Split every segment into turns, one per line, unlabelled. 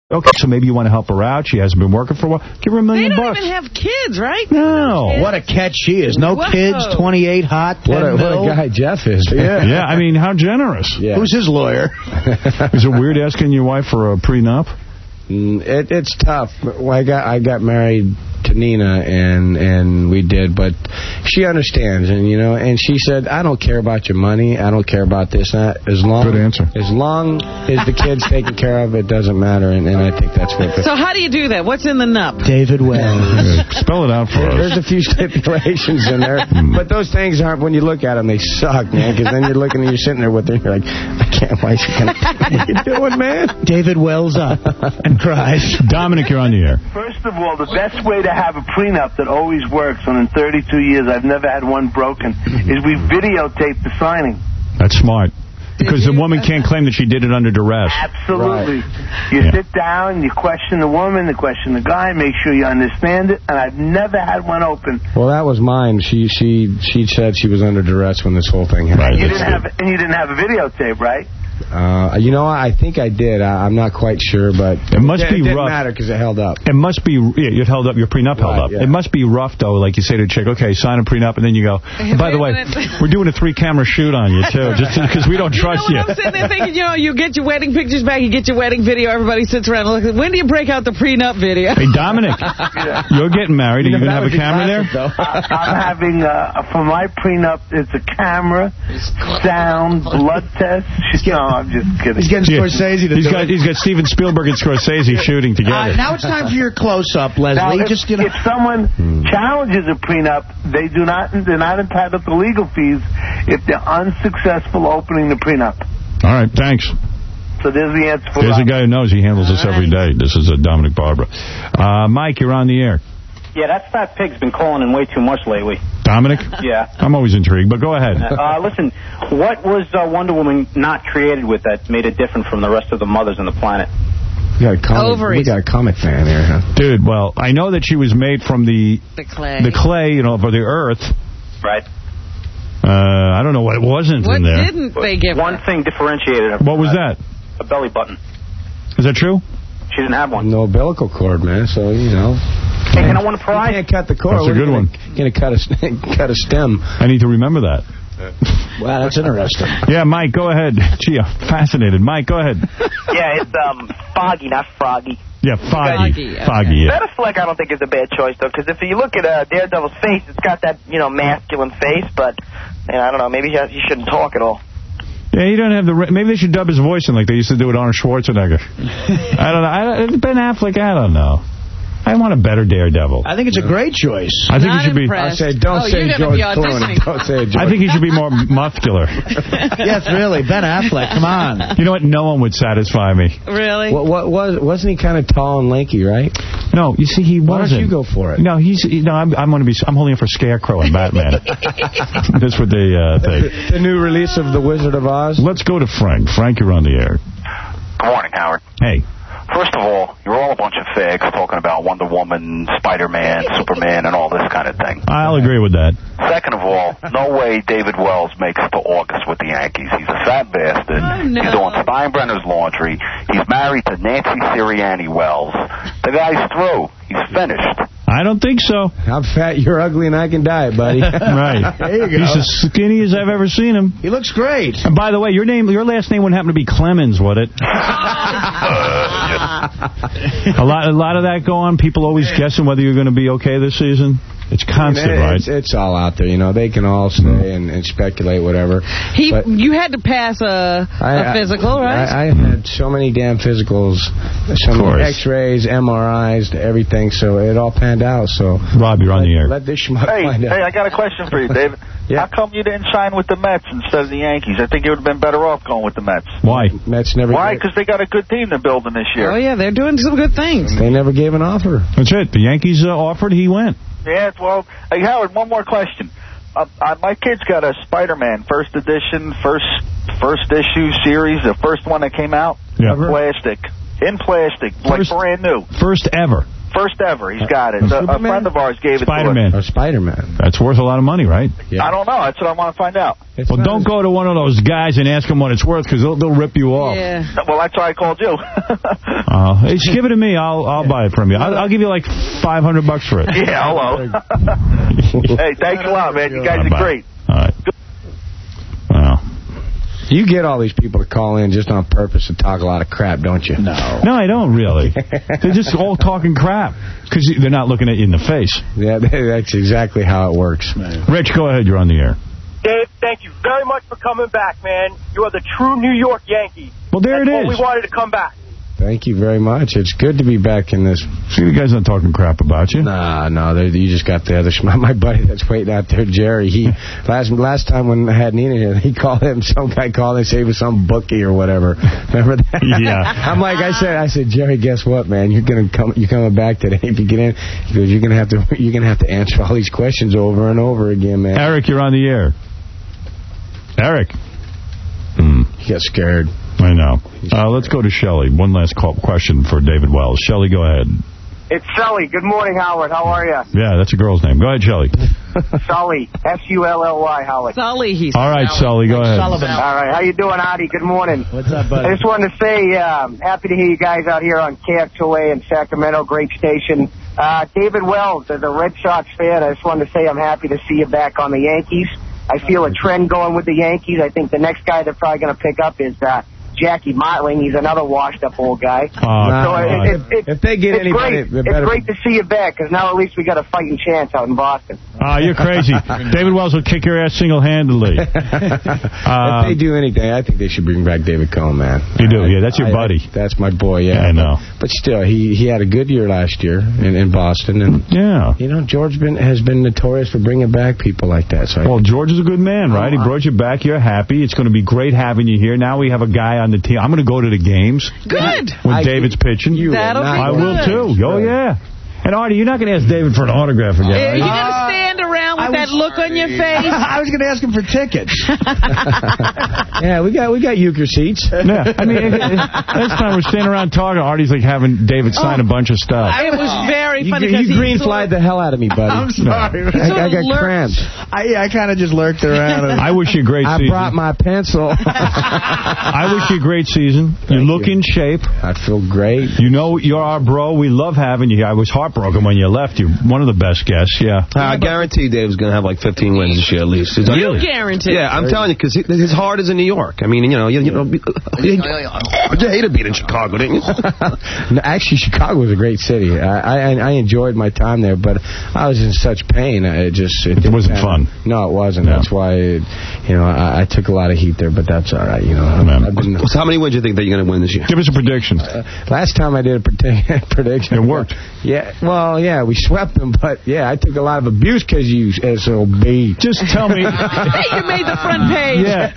Okay, so maybe you want to help her out. She hasn't been working for a while. Give her $1 million.
They don't even have kids, right?
No.
What a catch she is. No kids, 28, hot, 10
What a guy Jeff is.
Yeah, I mean, how generous.
Yeah.
Who's his lawyer?
Is it weird asking your wife for a prenup?
It's tough. Well, I got married to Nina, and we did, but she understands, and she said, I don't care about your money, I don't care about this, as long
Good answer.
As long as the kid's taken care of, it doesn't matter, and I think that's what.
So how do you do that? What's in the nup?
David Wells.
Spell it out for us.
There's a few stipulations in there, but those things aren't, when you look at them, they suck, man, because then you're sitting there with her, and you're like, I can't, why is she gonna, what are you doing, man?
David wells up and cries.
Dominic, you're on the air.
First of all, the best way to have a prenup that always works, and in 32 years I've never had one broken, is we videotape the signing.
That's smart. Because the woman can't claim that she did it under duress.
Absolutely. Right. You sit down, you question the woman, you question the guy, make sure you understand it, and I've never had one open.
Well, that was mine. She said she was under duress when this whole thing happened.
Right,
you didn't have a videotape, right?
I think I did. I'm not quite sure, but
it must be
didn't
rough.
matter because it held up.
It must be, it held up, your prenup held up.
Yeah.
It must be rough, though, like you say to a chick, okay, sign a prenup, and then you go, by the way, we're doing a 3-camera shoot on you, too, just because we don't trust you.
I'm sitting there thinking, you get your wedding pictures back, you get your wedding video, everybody sits around and looks, when do you break out the prenup video?
Hey, Dominic, you're getting married. Are you going to have a camera there?
I'm having, for my prenup, it's a camera, sound, blood test. No, I'm just kidding.
He's getting Scorsese to
he's got Steven Spielberg and Scorsese shooting together.
Now it's time for your close-up, Leslie.
Now, if someone challenges a prenup, they're not entitled to legal fees if they're unsuccessful opening the prenup.
All right, thanks.
So there's the answer for
There's a guy who knows. He handles this every day. This is Dominic Barbara. Mike, you're on the air.
Yeah, that fat pig's been calling in way too much lately.
Dominic?
Yeah.
I'm always intrigued, but go ahead.
Listen, what was Wonder Woman not created with that made it different from the rest of the mothers on the planet?
We got a comic fan here, huh?
Dude, well, I know that she was made from the clay, for the earth.
Right.
I don't know what it wasn't in there.
What didn't they give her?
One thing differentiated her.
What was that?
A belly button.
Is that true?
She didn't have one.
No umbilical cord, man, so,
Hey, can I win a prize?
You can't cut the cord.
That's a good one.
You're going to cut a stem.
I need to remember that.
Wow, that's interesting.
Yeah, Mike, go ahead. Gee, I'm fascinated. Mike, go ahead.
Yeah, it's Foggy, not Froggy.
Yeah, Foggy. Foggy, yeah.
Ben Affleck, I don't think is a bad choice, though, because if you look at Daredevil's face, it's got that, masculine face, but, I don't know, maybe he shouldn't talk at all.
Yeah, he don't have maybe they should dub his voice in like they used to do with Arnold Schwarzenegger. I don't know. Ben Affleck, I don't know. I want a better Daredevil.
I think it's a great choice.
I think he should be.
I say, don't say George Clooney. Don't say George.
I think he should be more muscular.
Yes, really. Ben Affleck, come on.
You know what? No one would satisfy me.
Really?
Wasn't he kind of tall and lanky, right?
No, you see, he wasn't.
Why don't you go for it?
No, I'm holding it for Scarecrow and Batman. That's what they think.
The new release of The Wizard of Oz.
Let's go to Frank. Frank, you're on the air.
Good morning, Howard.
Hey.
First of all, you're all a bunch of fags talking about Wonder Woman, Spider-Man, Superman, and all this kind of thing.
I'll agree with that.
Second of all, no way David Wells makes it to August with the Yankees. He's a fat bastard.
Oh, no.
He's doing Steinbrenner's laundry. He's married to Nancy Sirianni Wells. The guy's through. He's finished.
I don't think so.
I'm fat, you're ugly, and I can die, buddy.
Right.
There you go.
He's as skinny as I've ever seen him.
He looks great.
And by the way, your last name wouldn't happen to be Clemens, would it? A lot of that go on. People always guessing whether you're going to be okay this season. It's constant, right?
It's all out there. They can all say and speculate, whatever.
You had to pass a physical, right?
I had so many damn physicals, so many X-rays, MRIs, everything, so it all panned out. So
Rob, you're on the air.
Let this schmuck find out.
Hey, I got a question for you, David.
Yeah.
How come you didn't sign with the Mets instead of the Yankees? I think you would have been better off going with the Mets.
Why?
Mets never.
Why? Because they got a good team they're building this year.
Oh, yeah, they're doing some good things.
They never gave an offer.
That's it. The Yankees offered, he went.
Yeah, well, hey, Howard, one more question. My kid's got a Spider-Man first edition, first issue series, the first one that came out.
Yeah.
In plastic, like brand new.
First ever.
First ever. He's got it. A friend of ours gave it to
Spider-Man.
us.
Spider-Man.
That's worth a lot of money, right?
Yeah.
I don't know. That's what I want to find out.
Well, don't go to one of those guys and ask them what it's worth, because they'll rip you off.
Yeah.
Well, that's why I called you.
Hey, just give it to me. I'll buy it from you. I'll give you like $500 for it.
Yeah, hello. Hey, thanks a lot, man. You guys are great.
All right. Wow.
You get all these people to call in just on purpose to talk a lot of crap, don't you?
No, I don't really. They're just all talking crap because they're not looking at you in the face.
Yeah, that's exactly how it works.
Rich, go ahead. You're on the air.
Dave, thank you very much for coming back, man. You are the true New York Yankee.
Well, there
That's
it is.
We wanted to come back.
Thank you very much. It's good to be back in this.
See, the guy's not talking crap about you.
No, you just got the other. My buddy that's waiting out there, Jerry. He last time when I had Nina here, he called him. Some guy called and said it was some bookie or whatever. Remember that?
Yeah.
I'm like, I said, Jerry, guess what, man? You're coming back today. If you get in, he goes, you're gonna have to answer all these questions over and over again, man.
Eric, you're on the air. Eric.
He got scared.
I know. Let's go to Shelley. One last question for David Wells. Shelley, go ahead.
It's Sully. Good morning, Howard. How are you?
Yeah, that's a girl's name. Go ahead, Shelley.
Sully. S-U-L-L-Y, Howard.
Sully, he's
all right, Sully, go ahead.
Sullivan. All right. How you doing, Artie? Good morning.
What's up, buddy?
I just wanted to say, happy to hear you guys out here on KXOA in Sacramento. Great station. David Wells, as a Red Sox fan, I just wanted to say I'm happy to see you back on the Yankees. I feel a trend going with the Yankees. I think the next guy they're probably going to pick up is Jackie Mottling. He's another washed-up old guy.
If they get anybody,
it's great to see you back, because now at least we got a fighting chance out in Boston.
You're crazy. David Wells will kick your ass single-handedly.
If they do anything, I think they should bring back David Cohn, man.
You do, yeah. That's your buddy.
That's my boy, yeah.
I know.
But still, he had a good year last year in Boston. And,
yeah.
You know, George has been notorious for bringing back people like that. So
well, George is a good man, right? He brought you back. You're happy. It's going to be great having you here. Now we have a guy on the team. I'm going to go to the games.
Good.
When David's pitching.
That'll be
I
good.
will, too. Oh, yeah. And, Artie, you're not going to ask David for an autograph again,
Are
right?
you going to stand around with that look on your face?
I was going to ask him for tickets.
Yeah, we got euchre seats.
Yeah, I mean, next time we're standing around talking, Artie's like having David sign a bunch of stuff.
It was very funny.
You green flied the hell out of me, buddy.
I'm sorry.
I got cramped.
I kind of just lurked around.
I wish you a great season.
I brought my pencil.
I wish you a great season. You look in shape.
I feel great.
You know, you're our bro. We love having you here. I was heartbroken when you left. You're one of the best guests, yeah.
I guarantee Dave's going to have like 15 wins this year at least.
You guarantee?
Yeah, I'm telling you, because his heart is in New York. I mean, you hate to beat in Chicago, didn't you?
No, actually, Chicago was a great city. I enjoyed my time there, but I was in such pain. It
wasn't fun.
No, it wasn't. No. That's why, I took a lot of heat there, but that's all right.
So how many wins do you think that you're going to win this year?
Give us a prediction.
Last time I did a prediction.
It worked.
Yeah, well, yeah, we swept them, but yeah, I took a lot of abuse because you SOB.
Just tell me.
You made the front page.
Yeah.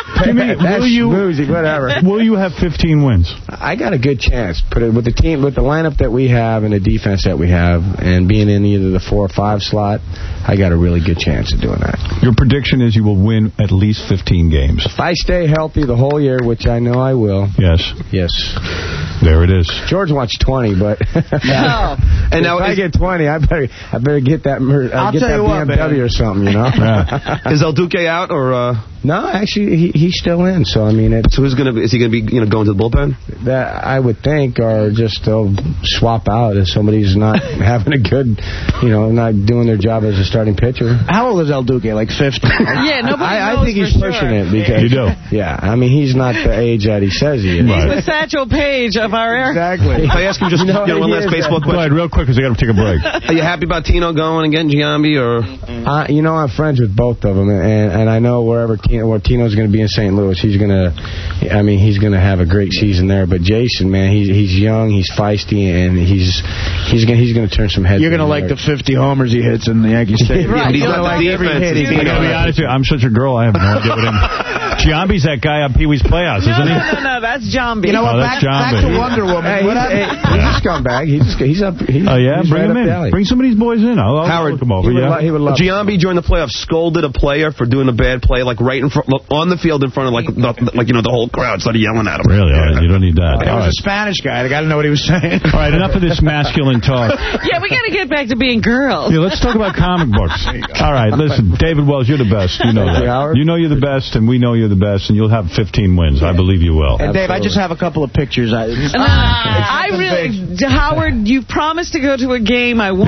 Will you have 15 wins?
I got a good chance. With the team, with the lineup that we have and the defense that we have, and being in either the 4 or 5 slot, I got a really good chance of doing that.
Your prediction is you will win at least 15 games.
If I stay healthy the whole year, which I know I will.
Yes.
Yes.
There it is.
George wants 20, but
and now
if I get 20, I better get that BMW or something,
Yeah.
Is El Duque out or?
No, actually, he's still in. So I mean,
so is he going to be going to the bullpen?
That I would think, or just they'll swap out if somebody's not having a good, not doing their job as a starting pitcher.
How old is El Duque? Like 50?
Yeah, nobody knows.
I think he's pushing it because
you do.
Yeah, I mean he's not the age that he says he is.
He's the Satchel Paige of our era.
Exactly.
If I ask him just one last baseball question.
Go ahead, real quick, because I got to take a break.
Are you happy about Tino going and getting Giambi, or?
I'm friends with both of them, and I know where Tino's going to be in St. Louis, he's going to have a great season there. But Jason, man, he's young, he's feisty, and he's going to turn some heads.
You're going to like the 50 homers he hits in the Yankee Stadium.
Right.
He's got like every hit.
I got to be honest with you, I'm such a girl, I have no idea what him. Giambi's that guy on Pee-wee's Playhouse, isn't he?
No, that's Giambi.
You know what?
That's
Back to Wonder Woman.
He's scumbag. He's up.
Oh, yeah?
He's
Bring
right
him
up the alley.
in. Bring some of these boys in. I'll
Howard,
look them over.
He would love
Giambi during the playoffs scolded a player for doing a bad play, like right in front, on the field in front of the whole crowd started yelling at him.
Really? Yeah. You don't need that.
It was a Spanish guy. The guy didn't know what he was saying.
All right, enough of this masculine talk.
Yeah, we got to get back to being girls.
Yeah, let's talk about comic books. All right, listen, David Wells, you're the best. You know that. You know you're the best, and we know you're the best, and you'll have 15 wins. I believe you will.
And Dave, I just have a couple of pictures.
Howard, you promised to go to a game. I